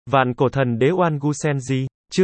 Vạn cổ thần đế Oan Gu Senji, chương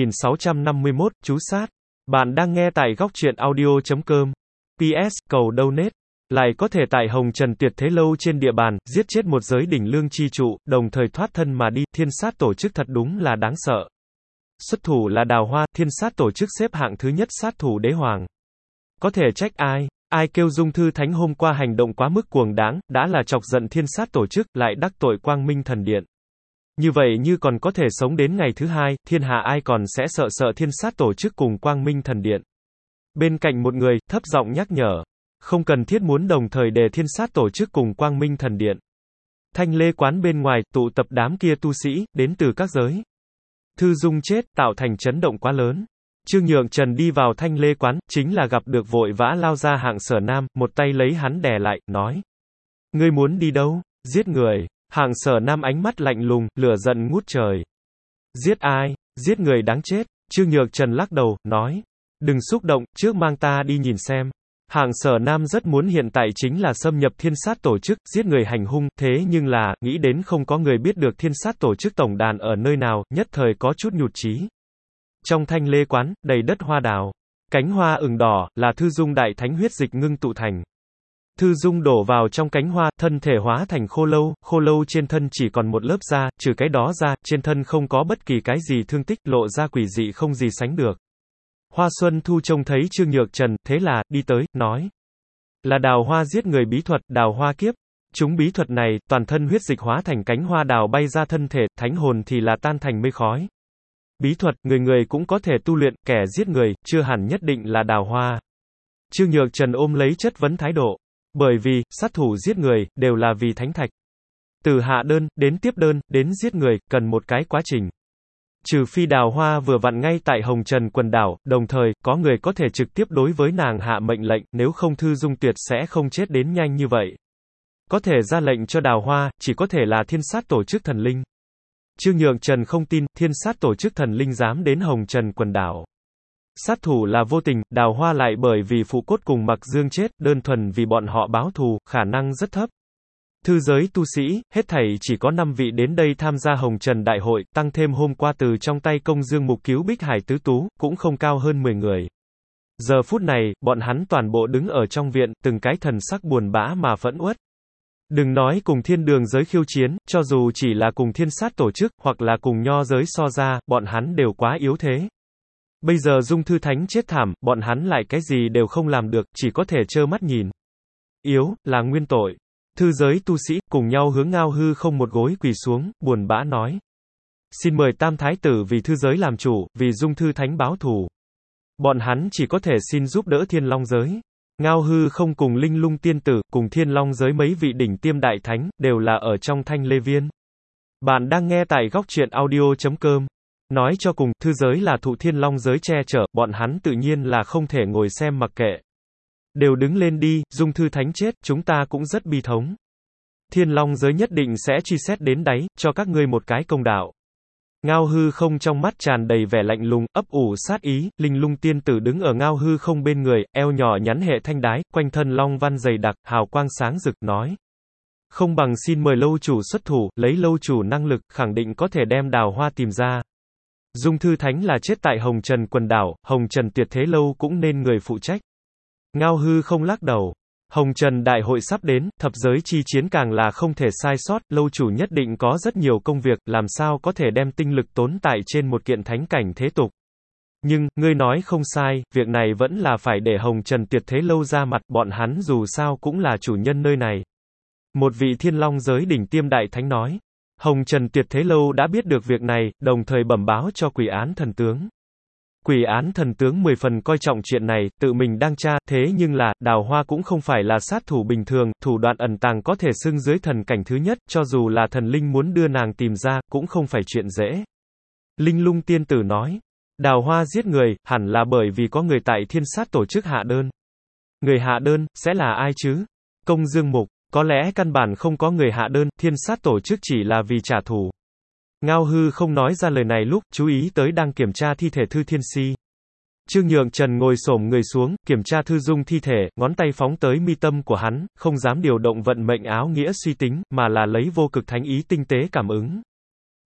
2651, chú sát. Bạn đang nghe tại góc truyện audio.com. PS, cầu donate. Lại có thể tại Hồng Trần Tuyệt Thế Lâu trên địa bàn, giết chết một giới đỉnh lương chi trụ, đồng thời thoát thân mà đi, thiên sát tổ chức thật đúng là đáng sợ. Xuất thủ là Đào Hoa, thiên sát tổ chức xếp hạng thứ nhất sát thủ đế hoàng. Có thể trách ai? Ai kêu Dung Thư Thánh hôm qua hành động quá mức cuồng đáng, đã là chọc giận thiên sát tổ chức, lại đắc tội Quang Minh Thần Điện. Như vậy như còn có thể sống đến ngày thứ hai, thiên hạ ai còn sẽ sợ thiên sát tổ chức cùng Quang Minh Thần Điện. Bên cạnh một người, thấp giọng nhắc nhở. Không cần thiết muốn đồng thời đề thiên sát tổ chức cùng Quang Minh Thần Điện. Thanh Lê quán bên ngoài, tụ tập đám kia tu sĩ, đến từ các giới. Thư Dung chết, tạo thành chấn động quá lớn. Trương Nhượng Trần đi vào Thanh Lê quán, chính là gặp được vội vã lao ra Hạng Sở Nam, một tay lấy hắn đè lại, nói. Ngươi muốn đi đâu? Giết người. Hạng Sở Nam ánh mắt lạnh lùng, lửa giận ngút trời. Giết ai? Giết người đáng chết. Trương Nhượng Trần lắc đầu, nói. Đừng xúc động, trước mang ta đi nhìn xem. Hạng Sở Nam rất muốn hiện tại chính là xâm nhập thiên sát tổ chức, giết người hành hung, thế nhưng là, nghĩ đến không có người biết được thiên sát tổ chức tổng đàn ở nơi nào, nhất thời có chút nhụt chí. Trong Thanh Lê quán, đầy đất hoa đào. Cánh hoa ửng đỏ, là Thư Dung đại thánh huyết dịch ngưng tụ thành. Thư Dung đổ vào trong cánh hoa, thân thể hóa thành khô lâu trên thân chỉ còn một lớp da, trừ cái đó ra, trên thân không có bất kỳ cái gì thương tích, lộ ra quỷ dị không gì sánh được. Hoa Xuân Thu trông thấy Trương Nhược Trần, thế là, đi tới, nói. Là Đào Hoa giết người bí thuật, Đào Hoa kiếp. Chúng bí thuật này, toàn thân huyết dịch hóa thành cánh hoa đào bay ra thân thể, thánh hồn thì là tan thành mây khói. Bí thuật, người cũng có thể tu luyện, kẻ giết người, chưa hẳn nhất định là Đào Hoa. Trương Nhược Trần ôm lấy chất vấn thái độ. Bởi vì, sát thủ giết người, đều là vì thánh thạch. Từ hạ đơn, đến tiếp đơn, đến giết người, cần một cái quá trình. Trừ phi Đào Hoa vừa vặn ngay tại Hồng Trần quần đảo, đồng thời, có người có thể trực tiếp đối với nàng hạ mệnh lệnh, nếu không Thư Dung tuyệt sẽ không chết đến nhanh như vậy. Có thể ra lệnh cho Đào Hoa, chỉ có thể là thiên sát tổ chức thần linh. Trương Nhượng Trần không tin, thiên sát tổ chức thần linh dám đến Hồng Trần quần đảo. Sát thủ là vô tình, Đào Hoa lại bởi vì phụ cốt cùng Mặc Dương chết, đơn thuần vì bọn họ báo thù, khả năng rất thấp. Thư giới tu sĩ, hết thảy chỉ có 5 vị đến đây tham gia Hồng Trần Đại hội, tăng thêm hôm qua từ trong tay Công Dương Mục cứu Bích Hải Tứ Tú, cũng không cao hơn 10 người. Giờ phút này, bọn hắn toàn bộ đứng ở trong viện, từng cái thần sắc buồn bã mà phẫn uất. Đừng nói cùng thiên đường giới khiêu chiến, cho dù chỉ là cùng thiên sát tổ chức, hoặc là cùng nho giới so ra, bọn hắn đều quá yếu thế. Bây giờ Dung Thư Thánh chết thảm, bọn hắn lại cái gì đều không làm được, chỉ có thể trơ mắt nhìn. Yếu, là nguyên tội. Thư giới tu sĩ, cùng nhau hướng Ngao Hư Không một gối quỳ xuống, buồn bã nói. Xin mời Tam Thái Tử vì thư giới làm chủ, vì Dung Thư Thánh báo thù. Bọn hắn chỉ có thể xin giúp đỡ Thiên Long giới. Ngao Hư Không cùng Linh Lung Tiên Tử, cùng Thiên Long giới mấy vị đỉnh tiêm đại thánh, đều là ở trong Thanh Lê Viên. Bạn đang nghe tại góc truyện audio.com. Nói cho cùng, thư giới là thụ Thiên Long giới che chở, bọn hắn tự nhiên là không thể ngồi xem mặc kệ. Đều đứng lên đi, Dung Thư Thánh chết, chúng ta cũng rất bi thống. Thiên Long giới nhất định sẽ truy xét đến đáy, cho các ngươi một cái công đạo. Ngao Hư Không trong mắt tràn đầy vẻ lạnh lùng, ấp ủ sát ý, Linh Lung Tiên Tử đứng ở Ngao Hư Không bên người, eo nhỏ nhắn hệ thanh đái, quanh thân long văn dày đặc, hào quang sáng rực, nói. Không bằng xin mời lâu chủ xuất thủ, lấy lâu chủ năng lực, khẳng định có thể đem Đào Hoa tìm ra. Dung Thư Thánh là chết tại Hồng Trần quần đảo, Hồng Trần Tuyệt Thế Lâu cũng nên người phụ trách. Ngao Hư Không lắc đầu. Hồng Trần Đại hội sắp đến, thập giới chi chiến càng là không thể sai sót, lâu chủ nhất định có rất nhiều công việc, làm sao có thể đem tinh lực tốn tại trên một kiện thánh cảnh thế tục. Nhưng, ngươi nói không sai, việc này vẫn là phải để Hồng Trần Tuyệt Thế Lâu ra mặt, bọn hắn dù sao cũng là chủ nhân nơi này. Một vị Thiên Long giới đỉnh tiêm đại thánh nói. Hồng Trần Tuyệt Thế Lâu đã biết được việc này, đồng thời bẩm báo cho Quỷ Án Thần Tướng. Quỷ Án Thần Tướng 10 phần coi trọng chuyện này, tự mình đang tra, thế nhưng là, Đào Hoa cũng không phải là sát thủ bình thường, thủ đoạn ẩn tàng có thể xưng dưới thần cảnh thứ nhất, cho dù là thần linh muốn đưa nàng tìm ra, cũng không phải chuyện dễ. Linh Lung Tiên Tử nói, Đào Hoa giết người, hẳn là bởi vì có người tại thiên sát tổ chức hạ đơn. Người hạ đơn, sẽ là ai chứ? Công Dương Mục, có lẽ căn bản không có người hạ đơn, thiên sát tổ chức chỉ là vì trả thù. Ngao Hư Không nói ra lời này lúc, chú ý tới đang kiểm tra thi thể Thư Thiên Si. Trương Nhượng Trần ngồi xổm người xuống, kiểm tra Thư Dung thi thể, ngón tay phóng tới mi tâm của hắn, không dám điều động vận mệnh áo nghĩa suy tính, mà là lấy vô cực thánh ý tinh tế cảm ứng.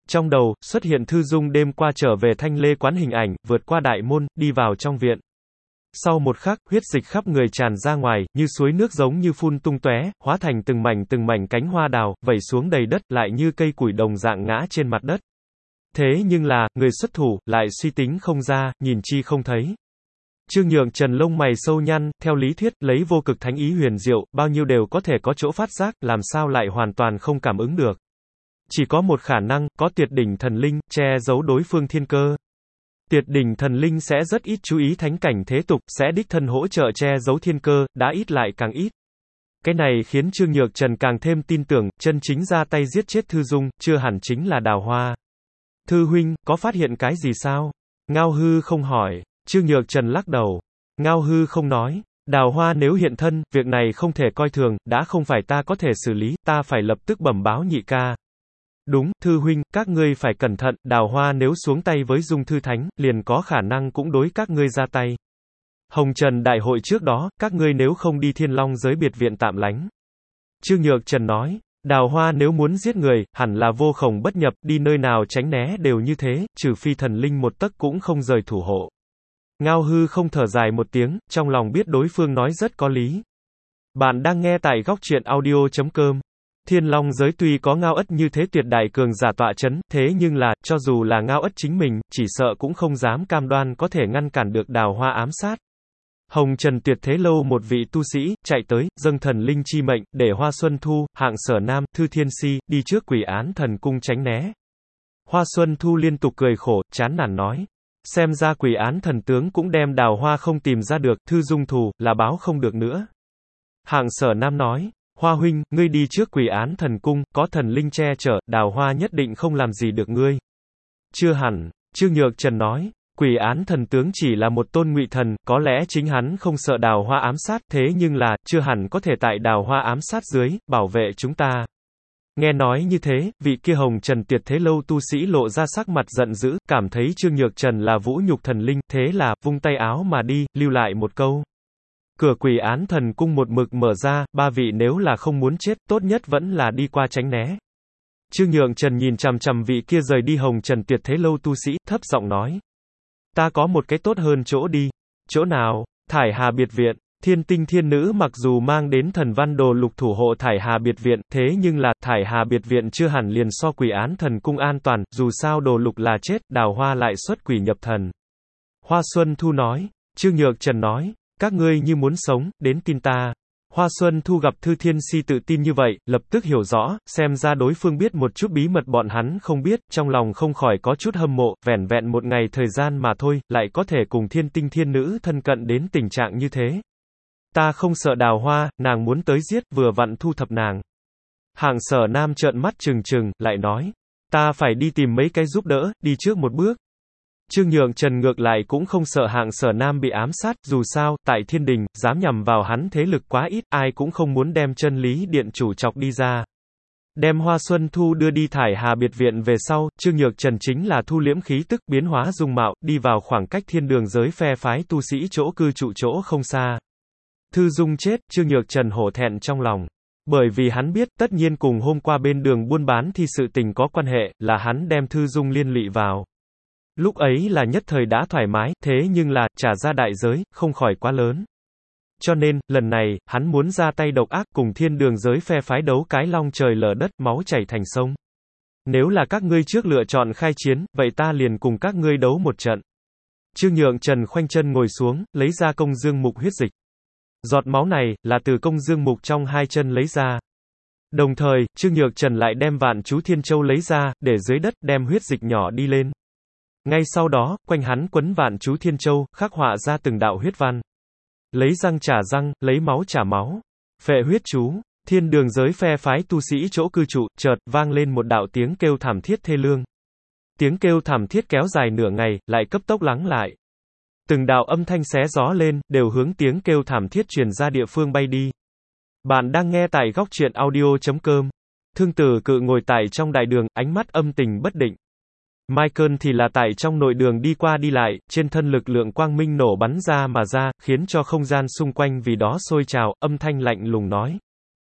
Trong đầu, xuất hiện Thư Dung đêm qua trở về Thanh Lê quán hình ảnh, vượt qua đại môn, đi vào trong viện. Sau một khắc, huyết dịch khắp người tràn ra ngoài, như suối nước giống như phun tung tóe, hóa thành từng mảnh cánh hoa đào, vẩy xuống đầy đất, lại như cây củi đồng dạng ngã trên mặt đất. Thế nhưng là, người xuất thủ, lại suy tính không ra, nhìn chi không thấy. Trương Nhượng Trần lông mày sâu nhăn, theo lý thuyết, lấy vô cực thánh ý huyền diệu, bao nhiêu đều có thể có chỗ phát giác, làm sao lại hoàn toàn không cảm ứng được. Chỉ có một khả năng, có tuyệt đỉnh thần linh, che giấu đối phương thiên cơ. Tuyệt đỉnh thần linh sẽ rất ít chú ý thánh cảnh thế tục, sẽ đích thân hỗ trợ che giấu thiên cơ, đã ít lại càng ít. Cái này khiến Trương Nhược Trần càng thêm tin tưởng, chân chính ra tay giết chết Thư Dung, chưa hẳn chính là Đào Hoa. Thư huynh, có phát hiện cái gì sao? Ngao Hư không hỏi. Trương Nhược Trần lắc đầu. Ngao Hư không nói. Đào Hoa nếu hiện thân, việc này không thể coi thường, đã không phải ta có thể xử lý, ta phải lập tức bẩm báo nhị ca. Đúng, Thư huynh, các ngươi phải cẩn thận, Đào Hoa nếu xuống tay với Dung Thư Thánh, liền có khả năng cũng đối các ngươi ra tay. Hồng Trần đại hội trước đó, các ngươi nếu không đi Thiên Long giới biệt viện tạm lánh. Trương Nhược Trần nói, Đào Hoa nếu muốn giết người, hẳn là vô khổng bất nhập, đi nơi nào tránh né đều như thế, trừ phi thần linh một tấc cũng không rời thủ hộ. Ngao Hư không thở dài một tiếng, trong lòng biết đối phương nói rất có lý. Bạn đang nghe tại góc truyện audio.com. Thiên Long giới tuy có Ngao Ất như thế tuyệt đại cường giả tọa chấn, thế nhưng là, cho dù là Ngao Ất chính mình, chỉ sợ cũng không dám cam đoan có thể ngăn cản được Đào Hoa ám sát. Hồng Trần Tuyệt Thế Lâu một vị tu sĩ, chạy tới, dâng thần linh chi mệnh, để Hoa Xuân Thu, Hạng Sở Nam, Thư Thiên Si, đi trước Quỷ Án Thần Cung tránh né. Hoa Xuân Thu liên tục cười khổ, chán nản nói. Xem ra Quỷ Án Thần Tướng cũng đem Đào Hoa không tìm ra được, Thư Dung thù, là báo không được nữa. Hạng Sở Nam nói. Hoa huynh, ngươi đi trước Quỷ Án Thần Cung, có thần linh che chở, Đào Hoa nhất định không làm gì được ngươi. Chưa hẳn, Trương Nhược Trần nói. Quỷ Án Thần Tướng chỉ là một tôn ngụy thần, có lẽ chính hắn không sợ Đào Hoa ám sát, thế nhưng là, chưa hẳn có thể tại Đào Hoa ám sát dưới, bảo vệ chúng ta. Nghe nói như thế, vị kia Hồng Trần Tuyệt Thế Lâu tu sĩ lộ ra sắc mặt giận dữ, cảm thấy Trương Nhược Trần là vũ nhục thần linh, thế là, vung tay áo mà đi, lưu lại một câu. Cửa Quỷ Án Thần Cung một mực mở ra, ba vị nếu là không muốn chết, tốt nhất vẫn là đi qua tránh né. Trương Nhượng Trần nhìn chằm chằm vị kia rời đi Hồng Trần Tuyệt Thế Lâu tu sĩ, thấp giọng nói. Ta có một cái tốt hơn chỗ đi. Chỗ nào? Thải Hà Biệt Viện. Thiên Tinh Thiên Nữ mặc dù mang đến thần văn đồ lục thủ hộ Thải Hà Biệt Viện, thế nhưng là, Thải Hà Biệt Viện chưa hẳn liền so Quỷ Án Thần Cung an toàn, dù sao đồ lục là chết, Đào Hoa lại xuất quỷ nhập thần. Hoa Xuân Thu nói. Trương Nhược Trần nói. Các ngươi như muốn sống, đến tin ta. Hoa Xuân Thu gặp Thư Thiên Si tự tin như vậy, lập tức hiểu rõ, xem ra đối phương biết một chút bí mật bọn hắn không biết, trong lòng không khỏi có chút hâm mộ, vẻn vẹn một ngày thời gian mà thôi, lại có thể cùng Thiên Tinh Thiên Nữ thân cận đến tình trạng như thế. Ta không sợ Đào Hoa, nàng muốn tới giết, vừa vặn thu thập nàng. Hạng Sở Nam trợn mắt trừng trừng, lại nói, ta phải đi tìm mấy cái giúp đỡ, đi trước một bước. Trương Nhượng Trần ngược lại cũng không sợ Hạng Sở Nam bị ám sát, dù sao, tại thiên đình, dám nhằm vào hắn thế lực quá ít, ai cũng không muốn đem chân lý điện chủ chọc đi ra. Đem Hoa Xuân Thu đưa đi Thải Hà Biệt Viện về sau, Trương Nhược Trần chính là thu liễm khí tức, biến hóa dung mạo, đi vào khoảng cách thiên đường giới phe phái tu sĩ chỗ cư trụ chỗ không xa. Thư Dung chết, Trương Nhược Trần hổ thẹn trong lòng. Bởi vì hắn biết, tất nhiên cùng hôm qua bên đường buôn bán thì sự tình có quan hệ, là hắn đem Thư Dung liên lụy vào. Lúc ấy là nhất thời đã thoải mái, thế nhưng là, trả ra đại giới, không khỏi quá lớn. Cho nên, lần này, hắn muốn ra tay độc ác cùng thiên đường giới phe phái đấu cái long trời lở đất, máu chảy thành sông. Nếu là các ngươi trước lựa chọn khai chiến, vậy ta liền cùng các ngươi đấu một trận. Trương Nhượng Trần khoanh chân ngồi xuống, lấy ra công dương mục huyết dịch. Giọt máu này, là từ công dương mục trong hai chân lấy ra. Đồng thời, Trương Nhược Trần lại đem vạn chú thiên châu lấy ra, để dưới đất, đem huyết dịch nhỏ đi lên. Ngay sau đó, quanh hắn quấn vạn chú thiên châu, khắc họa ra từng đạo huyết văn. Lấy răng trả răng, lấy máu trả máu. Phệ huyết chú, thiên đường giới phe phái tu sĩ chỗ cư trụ, chợt, vang lên một đạo tiếng kêu thảm thiết thê lương. Tiếng kêu thảm thiết kéo dài nửa ngày, lại cấp tốc lắng lại. Từng đạo âm thanh xé gió lên, đều hướng tiếng kêu thảm thiết truyền ra địa phương bay đi. Bạn đang nghe tại góc truyện audio.com. Thương Tử Cự ngồi tại trong đại đường, ánh mắt âm tình bất định. Michael thì là tại trong nội đường đi qua đi lại, trên thân lực lượng quang minh nổ bắn ra mà ra, khiến cho không gian xung quanh vì đó sôi trào, âm thanh lạnh lùng nói.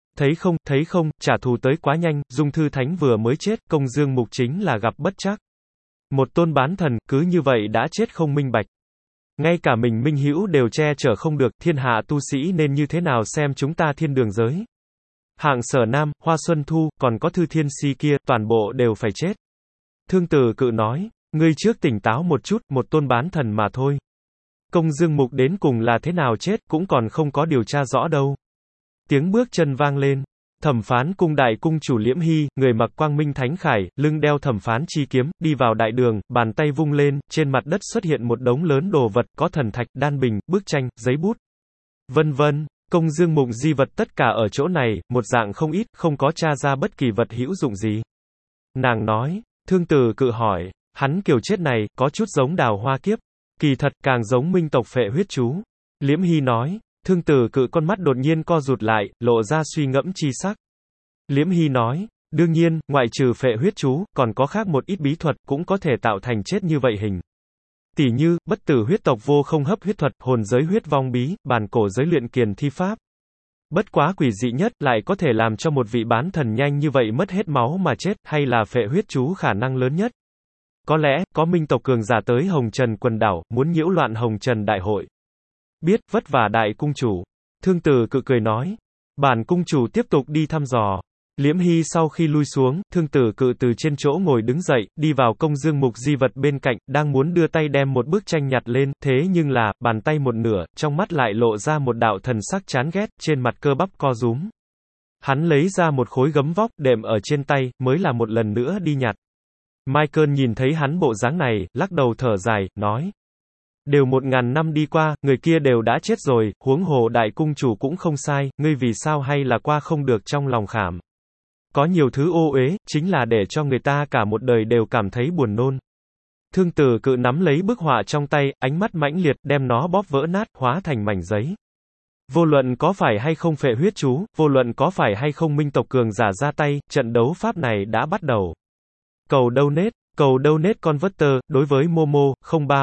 Thấy không, trả thù tới quá nhanh, Dung Thư Thánh vừa mới chết, Công Dương Mục chính là gặp bất trắc. Một tôn bán thần, cứ như vậy đã chết không minh bạch. Ngay cả mình minh hữu đều che chở không được, thiên hạ tu sĩ nên như thế nào xem chúng ta thiên đường giới. Hạng Sở Nam, Hoa Xuân Thu, còn có Thư Thiên Si kia, toàn bộ đều phải chết. Thương Tử Cự nói, ngươi trước tỉnh táo một chút, một tôn bán thần mà thôi. Công Dương Mục đến cùng là thế nào chết, cũng còn không có điều tra rõ đâu. Tiếng bước chân vang lên. Thẩm Phán cung đại cung chủ Liễm Hy, người mặc quang minh thánh khải, lưng đeo thẩm phán chi kiếm, đi vào đại đường, bàn tay vung lên, trên mặt đất xuất hiện một đống lớn đồ vật, có thần thạch, đan bình, bức tranh, giấy bút, vân vân. Công Dương Mục di vật tất cả ở chỗ này, một dạng không ít, không có tra ra bất kỳ vật hữu dụng gì. Nàng nói, Thương Tử Cự hỏi, hắn kiểu chết này, có chút giống Đào Hoa Kiếp, kỳ thật càng giống minh tộc phệ huyết chú. Liễm Hy nói. Thương Tử Cự con mắt đột nhiên co rụt lại, lộ ra suy ngẫm chi sắc. Liễm Hy nói, đương nhiên, ngoại trừ phệ huyết chú, còn có khác một ít bí thuật, cũng có thể tạo thành chết như vậy hình. Tỉ như, bất tử huyết tộc vô không hấp huyết thuật, hồn giới huyết vong bí, bản cổ giới luyện kiền thi pháp. Bất quá quỷ dị nhất, lại có thể làm cho một vị bán thần nhanh như vậy mất hết máu mà chết, hay là phệ huyết chú khả năng lớn nhất. Có lẽ, có minh tộc cường giả tới Hồng Trần quần đảo, muốn nhiễu loạn Hồng Trần đại hội. Biết, vất vả đại cung chủ. Thương Tử Cự cười nói. Bản cung chủ tiếp tục đi thăm dò. Liễm Hy sau khi lui xuống, Thương Tử Cự từ trên chỗ ngồi đứng dậy, đi vào Công Dương Mục di vật bên cạnh, đang muốn đưa tay đem một bức tranh nhặt lên, thế nhưng là, bàn tay một nửa, trong mắt lại lộ ra một đạo thần sắc chán ghét, trên mặt cơ bắp co rúm. Hắn lấy ra một khối gấm vóc, đệm ở trên tay, mới là một lần nữa đi nhặt. Michael nhìn thấy hắn bộ dáng này, lắc đầu thở dài, nói. Đều 1000 năm đi qua, người kia đều đã chết rồi, huống hồ đại cung chủ cũng không sai, ngươi vì sao hay là qua không được trong lòng khảm. Có nhiều thứ ô uế, chính là để cho người ta cả một đời đều cảm thấy buồn nôn. Thương Tử Cự nắm lấy bức họa trong tay, ánh mắt mãnh liệt, đem nó bóp vỡ nát, hóa thành mảnh giấy. Vô luận có phải hay không phệ huyết chú, vô luận có phải hay không minh tộc cường giả ra tay, trận đấu pháp này đã bắt đầu. Cầu donate converter, đối với Momo,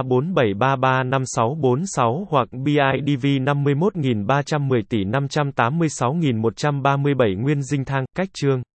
0347335646 hoặc BIDV 51310 tỷ 586137 Nguyên Dinh Thang, cách chương.